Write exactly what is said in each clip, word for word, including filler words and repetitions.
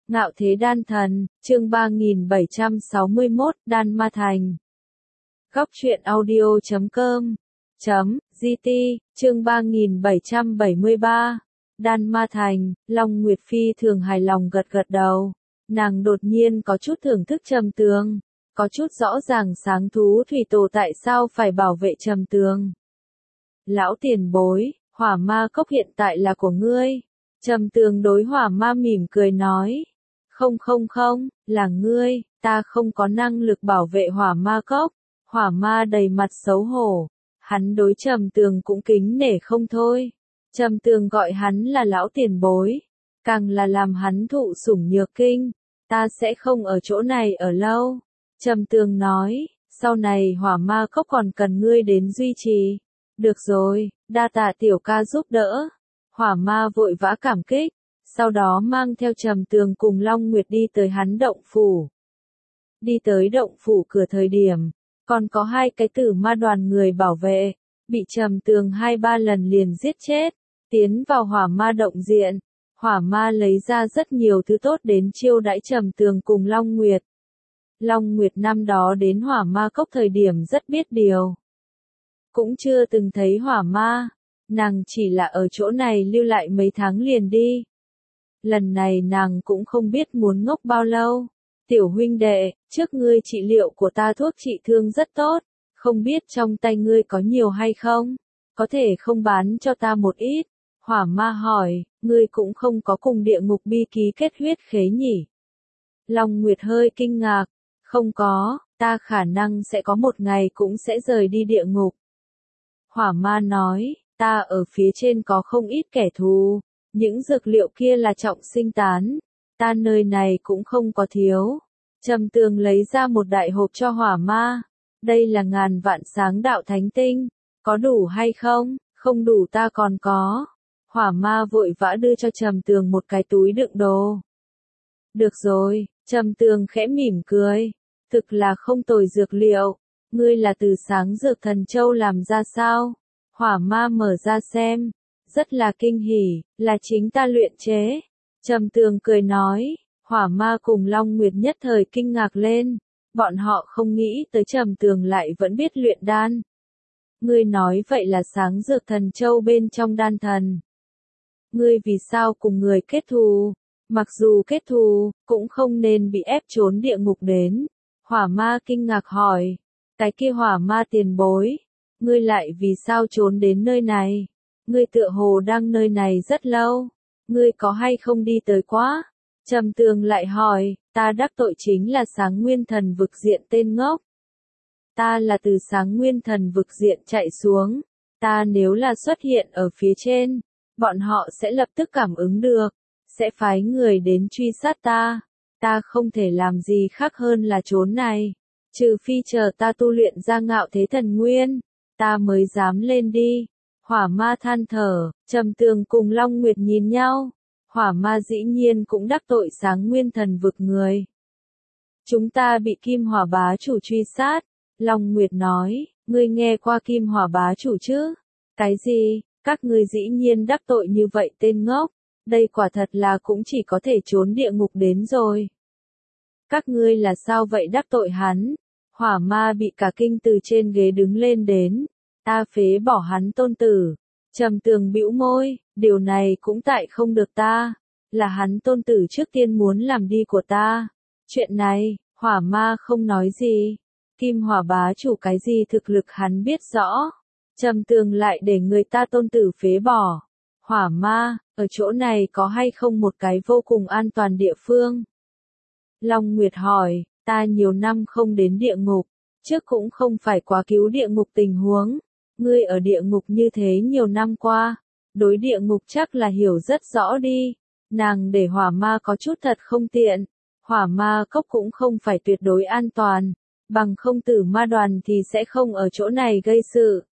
Ngạo Thế Đan Thần, chương ba nghìn bảy trăm sáu mươi mốt, Đan Ma Thành. Góc truyện audio chấm com chấm giê tê, chương ba nghìn bảy trăm bảy mươi ba. Đan Ma Thành. Long Nguyệt phi thường hài lòng gật gật đầu. Nàng đột nhiên có chút thưởng thức Trầm Tường, có chút rõ ràng sáng thú thủy tổ tại sao phải bảo vệ Trầm Tường. Lão tiền bối, Hỏa Ma Cốc hiện tại là của ngươi. Trầm Tường đối Hỏa Ma mỉm cười nói. Không không không, là ngươi, ta không có năng lực bảo vệ Hỏa Ma Cốc. Hỏa Ma đầy mặt xấu hổ. Hắn đối Trầm Tường cũng kính nể không thôi. Trầm Tường gọi hắn là lão tiền bối, càng là làm hắn thụ sủng nhược kinh. Ta sẽ không ở chỗ này ở lâu. Trầm Tường nói, sau này Hỏa Ma Cốc còn cần ngươi đến duy trì. Được rồi, đa tạ tiểu ca giúp đỡ. Hỏa Ma vội vã cảm kích, sau đó mang theo Trầm Tường cùng Long Nguyệt đi tới hắn động phủ. Đi tới động phủ cửa thời điểm, còn có hai cái tử ma đoàn người bảo vệ, bị Trầm Tường hai ba lần liền giết chết. Tiến vào Hỏa Ma động diện, Hỏa Ma lấy ra rất nhiều thứ tốt đến chiêu đãi Trầm Tường cùng Long Nguyệt. Long Nguyệt năm đó đến Hỏa Ma Cốc thời điểm rất biết điều, cũng chưa từng thấy Hỏa Ma, nàng chỉ là ở chỗ này lưu lại mấy tháng liền đi. Lần này nàng cũng không biết muốn ngốc bao lâu. Tiểu huynh đệ, trước ngươi trị liệu của ta thuốc trị thương rất tốt, không biết trong tay ngươi có nhiều hay không, có thể không bán cho ta một ít. Hỏa Ma hỏi, ngươi cũng không có cùng địa ngục bi ký kết huyết khế nhỉ? Long Nguyệt hơi kinh ngạc, không có, ta khả năng sẽ có một ngày cũng sẽ rời đi địa ngục. Hỏa Ma nói, ta ở phía trên có không ít kẻ thù, những dược liệu kia là trọng sinh tán, ta nơi này cũng không có thiếu. Trầm Tường lấy ra một đại hộp cho Hỏa Ma, đây là ngàn vạn sáng đạo thánh tinh, có đủ hay không? Không đủ ta còn có. Hỏa Ma vội vã đưa cho Trầm Tường một cái túi đựng đồ. Được rồi, Trầm Tường khẽ mỉm cười, thực là không tồi dược liệu, ngươi là từ sáng dược thần châu làm ra sao? Hỏa Ma mở ra xem, rất là kinh hỉ, là chính ta luyện chế. Trầm Tường cười nói. Hỏa Ma cùng Long Nguyệt nhất thời kinh ngạc lên, bọn họ không nghĩ tới Trầm Tường lại vẫn biết luyện đan. Ngươi nói vậy là sáng dược thần châu bên trong đan thần. Ngươi vì sao cùng người kết thù? Mặc dù kết thù, cũng không nên bị ép trốn địa ngục đến. Hỏa Ma kinh ngạc hỏi, cái kia Hỏa Ma tiền bối, ngươi lại vì sao trốn đến nơi này? Ngươi tựa hồ đang nơi này rất lâu, ngươi có hay không đi tới quá? Trầm Tường lại hỏi, ta đắc tội chính là Sáng Nguyên Thần vực diện tên ngốc. Ta là từ Sáng Nguyên Thần vực diện chạy xuống, ta nếu là xuất hiện ở phía trên, bọn họ sẽ lập tức cảm ứng được, sẽ phái người đến truy sát ta. Ta không thể làm gì khác hơn là trốn này, trừ phi chờ ta tu luyện ra Ngạo Thế Thần Nguyên, ta mới dám lên đi. Hỏa Ma than thở, Trầm Tường cùng Long Nguyệt nhìn nhau. Hỏa Ma dĩ nhiên cũng đắc tội Sáng Nguyên Thần vực người. Chúng ta bị Kim Hỏa bá chủ truy sát. Long Nguyệt nói, ngươi nghe qua Kim Hỏa bá chủ chứ? Cái gì? Các ngươi dĩ nhiên đắc tội như vậy tên ngốc. Đây quả thật là cũng chỉ có thể trốn địa ngục đến rồi. Các ngươi là sao vậy đắc tội hắn? Hỏa Ma bị cả kinh từ trên ghế đứng lên đến. Ta phế bỏ hắn tôn tử. Trầm Tường bĩu môi, điều này cũng tại không được ta, là hắn tôn tử trước tiên muốn làm đi của ta. Chuyện này, Hỏa Ma không nói gì. Kim Hỏa bá chủ cái gì thực lực hắn biết rõ. Trầm Tường lại để người ta tôn tử phế bỏ. Hỏa Ma, ở chỗ này có hay không một cái vô cùng an toàn địa phương? Long Nguyệt hỏi, ta nhiều năm không đến địa ngục, trước cũng không phải quá cứu địa ngục tình huống. Ngươi ở địa ngục như thế nhiều năm qua, đối địa ngục chắc là hiểu rất rõ đi. Nàng để Hỏa Ma có chút thật không tiện. Hỏa Ma Cốc cũng không phải tuyệt đối an toàn, bằng không tử ma đoàn thì sẽ không ở chỗ này gây sự.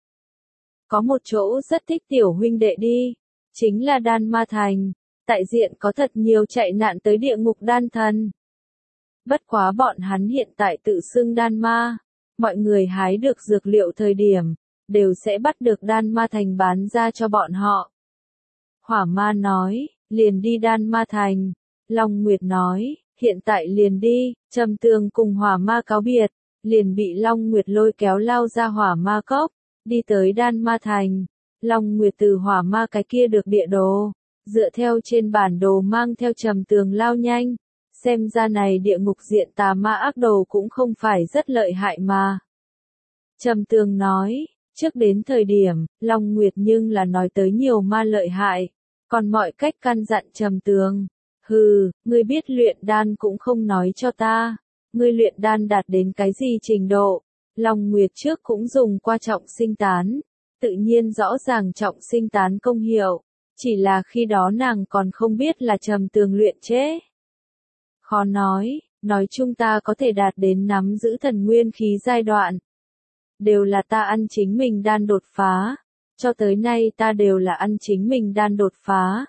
Có một chỗ rất thích tiểu huynh đệ đi, chính là Đan Ma Thành, tại diện có thật nhiều chạy nạn tới địa ngục đan thần. Bất quá bọn hắn hiện tại tự xưng đan ma, mọi người hái được dược liệu thời điểm, đều sẽ bắt được Đan Ma Thành bán ra cho bọn họ. Hỏa Ma nói, liền đi Đan Ma Thành, Long Nguyệt nói, hiện tại liền đi, Trầm Tường cùng hỏa ma cáo biệt, liền bị Long Nguyệt lôi kéo lao ra hỏa ma cốc, đi tới Đan Ma Thành. Long Nguyệt từ hỏa ma cái kia được địa đồ, dựa theo trên bản đồ mang theo Trầm Tường lao nhanh, xem ra này địa ngục diện tà ma ác đồ cũng không phải rất lợi hại mà. Trầm Tường nói, trước đến thời điểm, Long Nguyệt nhưng là nói tới nhiều ma lợi hại, còn mọi cách căn dặn Trầm Tường. Hừ, ngươi biết luyện đan cũng không nói cho ta, ngươi luyện đan đạt đến cái gì trình độ? Long Nguyệt trước cũng dùng qua trọng sinh tán, tự nhiên rõ ràng trọng sinh tán công hiệu, chỉ là khi đó nàng còn không biết là Trầm Tường luyện chế. Khó nói, nói chung ta có thể đạt đến nắm giữ thần nguyên khí giai đoạn. Đều là ta ăn chính mình đan đột phá, cho tới nay ta đều là ăn chính mình đan đột phá.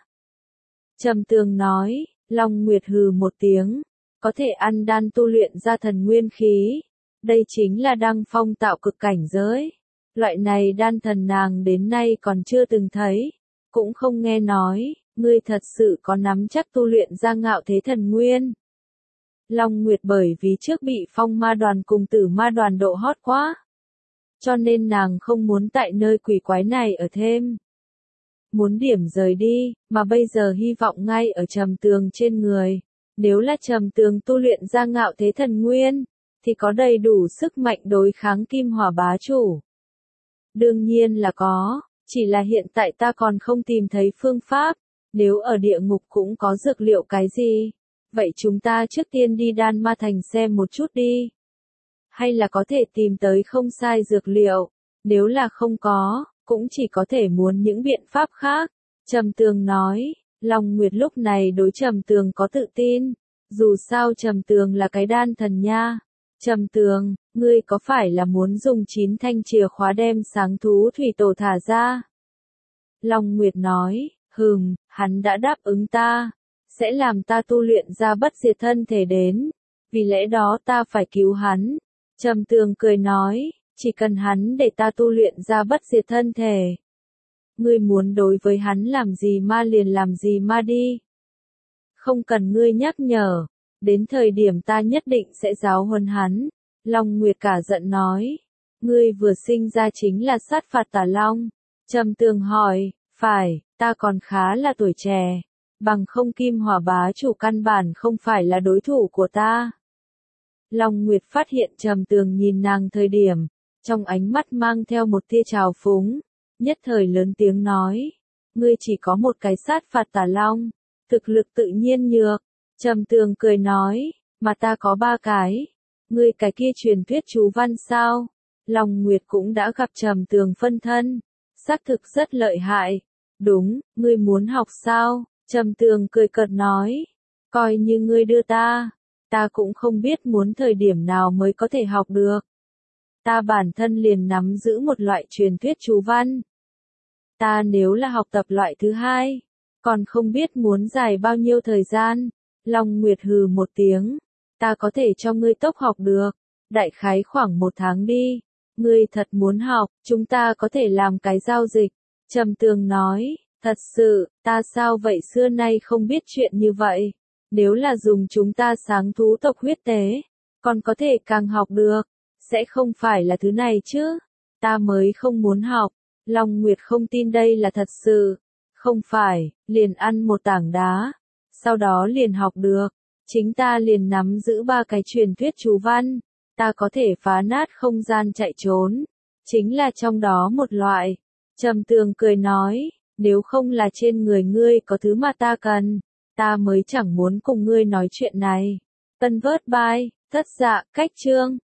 Trầm Tường nói, Long Nguyệt hừ một tiếng, có thể ăn đan tu luyện ra thần nguyên khí, đây chính là đăng phong tạo cực cảnh giới. Loại này đan thần nàng đến nay còn chưa từng thấy, cũng không nghe nói, ngươi thật sự có nắm chắc tu luyện ra ngạo thế thần nguyên. Long Nguyệt bởi vì trước bị phong ma đoàn cùng tử ma đoàn độ hot quá, cho nên nàng không muốn tại nơi quỷ quái này ở thêm. Muốn điểm rời đi, mà bây giờ hy vọng ngay ở Trầm Tường trên người. Nếu là Trầm Tường tu luyện ra ngạo thế thần nguyên, thì có đầy đủ sức mạnh đối kháng kim hỏa bá chủ. Đương nhiên là có, chỉ là hiện tại ta còn không tìm thấy phương pháp, nếu ở địa ngục cũng có dược liệu cái gì, vậy chúng ta trước tiên đi Đan Ma Thành xem một chút đi. Hay là có thể tìm tới không sai dược liệu, nếu là không có, cũng chỉ có thể muốn những biện pháp khác. Trầm Tường nói, Long Nguyệt lúc này đối Trầm Tường có tự tin, dù sao Trầm Tường là cái đan thần nha. Trầm Tường, ngươi có phải là muốn dùng chín thanh chìa khóa đem sáng thú thủy tổ thả ra? Long Nguyệt nói, hừm, hắn đã đáp ứng ta, sẽ làm ta tu luyện ra bất diệt thân thể đến, vì lẽ đó ta phải cứu hắn. Trầm Tường cười nói, chỉ cần hắn để ta tu luyện ra bất diệt thân thể. Ngươi muốn đối với hắn làm gì ma liền làm gì ma đi. Không cần ngươi nhắc nhở, đến thời điểm ta nhất định sẽ giáo huấn hắn. Long Nguyệt cả giận nói, ngươi vừa sinh ra chính là sát phạt tà long. Trầm Tường hỏi, phải, ta còn khá là tuổi trẻ, bằng không kim hỏa bá chủ căn bản không phải là đối thủ của ta. Long Nguyệt phát hiện Trầm Tường nhìn nàng thời điểm, trong ánh mắt mang theo một tia trào phúng, nhất thời lớn tiếng nói, ngươi chỉ có một cái sát phạt tà long, thực lực tự nhiên nhược. Trầm Tường cười nói, mà ta có ba cái, ngươi cái kia truyền thuyết chú văn sao? Long Nguyệt cũng đã gặp Trầm Tường phân thân, xác thực rất lợi hại. Đúng, ngươi muốn học sao? Trầm Tường cười cợt nói, coi như ngươi đưa ta, ta cũng không biết muốn thời điểm nào mới có thể học được. Ta bản thân liền nắm giữ một loại truyền thuyết chú văn. Ta nếu là học tập loại thứ hai, còn không biết muốn dài bao nhiêu thời gian. Long Nguyệt hừ một tiếng, ta có thể cho ngươi tốc học được, đại khái khoảng một tháng đi. Ngươi thật muốn học, chúng ta có thể làm cái giao dịch. Trầm Tường nói, thật sự, ta sao vậy xưa nay không biết chuyện như vậy. Nếu là dùng chúng ta sáng thú tộc huyết tế, còn có thể càng học được, sẽ không phải là thứ này chứ. Ta mới không muốn học. Long Nguyệt không tin đây là thật sự. Không phải, liền ăn một tảng đá, sau đó liền học được. Chính ta liền nắm giữ ba cái truyền thuyết chú văn, ta có thể phá nát không gian chạy trốn. Chính là trong đó một loại. Trầm Tường cười nói, nếu không là trên người ngươi có thứ mà ta cần, ta mới chẳng muốn cùng ngươi nói chuyện này. Tân vớt bài, thất dạ, cách chương.